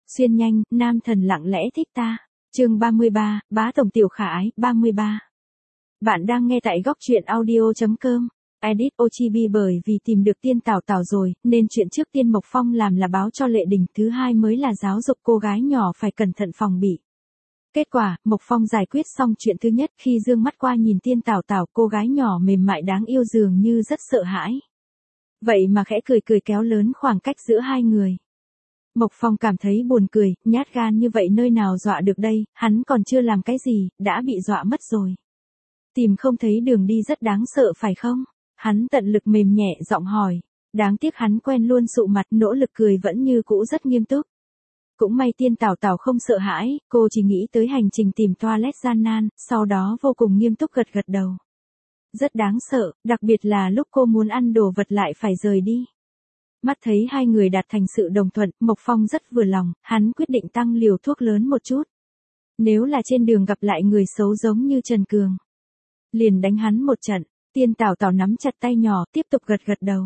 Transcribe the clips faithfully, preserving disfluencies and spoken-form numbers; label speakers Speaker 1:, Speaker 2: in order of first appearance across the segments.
Speaker 1: Xuyên nhanh, nam thần lặng lẽ thích ta. Chương ba mươi ba, bá tổng tiểu khả ái, ba mươi ba. Bạn đang nghe tại góc truyện audio chấm com. Edit Ochibi bởi vì tìm được tiên Tảo Tảo rồi, nên chuyện trước tiên Mộc Phong làm là báo cho Lệ Đình, thứ hai mới là giáo dục cô gái nhỏ phải cẩn thận phòng bị. Kết quả, Mộc Phong giải quyết xong chuyện thứ nhất, khi dương mắt qua nhìn tiên Tảo Tảo, cô gái nhỏ mềm mại đáng yêu dường như rất sợ hãi. Vậy mà khẽ cười cười kéo lớn khoảng cách giữa hai người. Mộc Phong cảm thấy buồn cười, nhát gan như vậy nơi nào dọa được đây, hắn còn chưa làm cái gì, đã bị dọa mất rồi. Tìm không thấy đường đi rất đáng sợ phải không? Hắn tận lực mềm nhẹ giọng hỏi. Đáng tiếc hắn quen luôn sụ mặt, nỗ lực cười vẫn như cũ rất nghiêm túc. Cũng may tiên Tảo Tảo không sợ hãi, cô chỉ nghĩ tới hành trình tìm toilet gian nan, sau đó vô cùng nghiêm túc gật gật đầu. Rất đáng sợ, đặc biệt là lúc cô muốn ăn đồ vật lại phải rời đi. Mắt thấy hai người đạt thành sự đồng thuận, Mộc Phong rất vừa lòng, hắn quyết định tăng liều thuốc lớn một chút. Nếu là trên đường gặp lại người xấu giống như Trần Cường, liền đánh hắn một trận. Tiên Tảo Tảo nắm chặt tay nhỏ, tiếp tục gật gật đầu.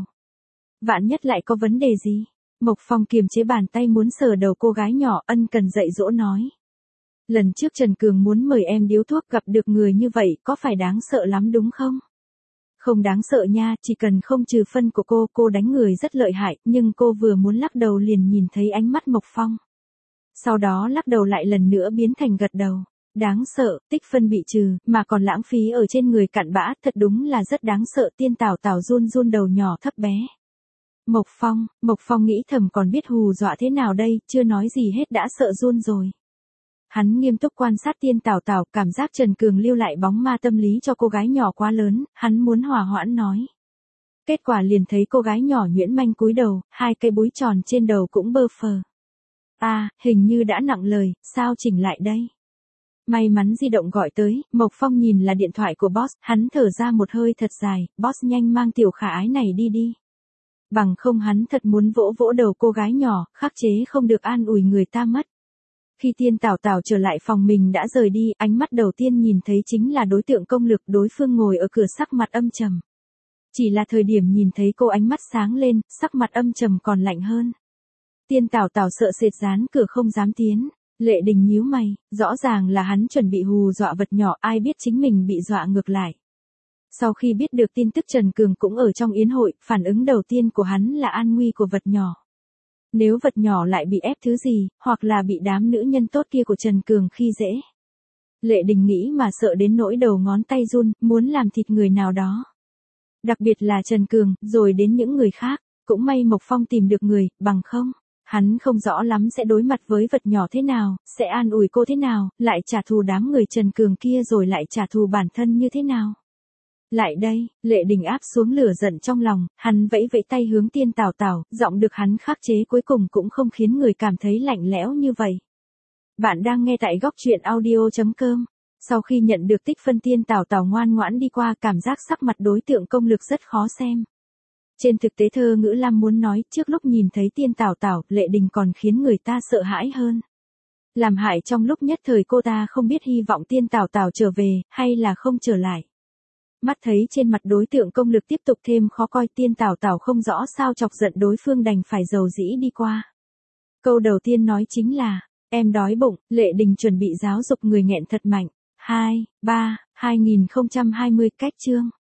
Speaker 1: Vạn nhất lại có vấn đề gì? Mộc Phong kiềm chế bàn tay muốn sờ đầu cô gái nhỏ, ân cần dạy dỗ nói. Lần trước Trần Cường muốn mời em điếu thuốc, gặp được người như vậy, có phải đáng sợ lắm đúng không? Không đáng sợ nha, chỉ cần không trừ phân của cô, cô đánh người rất lợi hại, nhưng cô vừa muốn lắc đầu liền nhìn thấy ánh mắt Mộc Phong. Sau đó lắc đầu lại lần nữa biến thành gật đầu. Đáng sợ, tích phân bị trừ, mà còn lãng phí ở trên người cặn bã, thật đúng là rất đáng sợ. Tiên Tảo Tảo run run đầu nhỏ thấp bé. Mộc Phong, Mộc Phong nghĩ thầm còn biết hù dọa thế nào đây, chưa nói gì hết đã sợ run rồi. Hắn nghiêm túc quan sát tiên Tảo Tảo, cảm giác Trần Cường lưu lại bóng ma tâm lý cho cô gái nhỏ quá lớn, hắn muốn hòa hoãn nói. Kết quả liền thấy cô gái nhỏ nhuyễn manh cúi đầu, hai cây búi tròn trên đầu cũng bơ phờ. À, hình như đã nặng lời, sao chỉnh lại đây? May mắn di động gọi tới, Mộc Phong nhìn là điện thoại của boss, hắn thở ra một hơi thật dài, boss nhanh mang tiểu khả ái này đi đi. Bằng không hắn thật muốn vỗ vỗ đầu cô gái nhỏ, khắc chế không được an ủi người ta mất. Khi tiên Tảo Tảo trở lại phòng mình đã rời đi, ánh mắt đầu tiên nhìn thấy chính là đối tượng công lực, đối phương ngồi ở cửa sắc mặt âm trầm. Chỉ là thời điểm nhìn thấy cô ánh mắt sáng lên, sắc mặt âm trầm còn lạnh hơn. Tiên Tảo Tảo sợ sệt dán cửa không dám tiến. Lệ Đình nhíu mày, rõ ràng là hắn chuẩn bị hù dọa vật nhỏ, ai biết chính mình bị dọa ngược lại. Sau khi biết được tin tức Trần Cường cũng ở trong yến hội, phản ứng đầu tiên của hắn là an nguy của vật nhỏ. Nếu vật nhỏ lại bị ép thứ gì, hoặc là bị đám nữ nhân tốt kia của Trần Cường khi dễ. Lệ Đình nghĩ mà sợ đến nỗi đầu ngón tay run, muốn làm thịt người nào đó. Đặc biệt là Trần Cường, rồi đến những người khác, cũng may Mộc Phong tìm được người, bằng không. Hắn không rõ lắm sẽ đối mặt với vật nhỏ thế nào, sẽ an ủi cô thế nào, lại trả thù đám người Trần Cường kia rồi lại trả thù bản thân như thế nào. Lại đây, Lệ Đình áp xuống lửa giận trong lòng, hắn vẫy vẫy tay hướng tiên Tảo Tảo, giọng được hắn khắc chế cuối cùng cũng không khiến người cảm thấy lạnh lẽo như vậy. Bạn đang nghe tại góc truyện audio chấm com. Sau khi nhận được tích phân tiên Tảo Tảo ngoan ngoãn đi qua, cảm giác sắc mặt đối tượng công lực rất khó xem. Trên thực tế thơ ngữ Lam muốn nói, trước lúc nhìn thấy tiên Tảo Tảo, Lệ Đình còn khiến người ta sợ hãi hơn. Làm hại trong lúc nhất thời cô ta không biết hy vọng tiên Tảo Tảo trở về, hay là không trở lại. Mắt thấy trên mặt đối tượng công lực tiếp tục thêm khó coi, tiên Tảo Tảo không rõ sao chọc giận đối phương đành phải dầu dĩ đi qua. Câu đầu tiên nói chính là, em đói bụng. Lệ Đình chuẩn bị giáo dục người nghẹn thật mạnh. hai, ba, hai nghìn không trăm hai mươi, cách chương.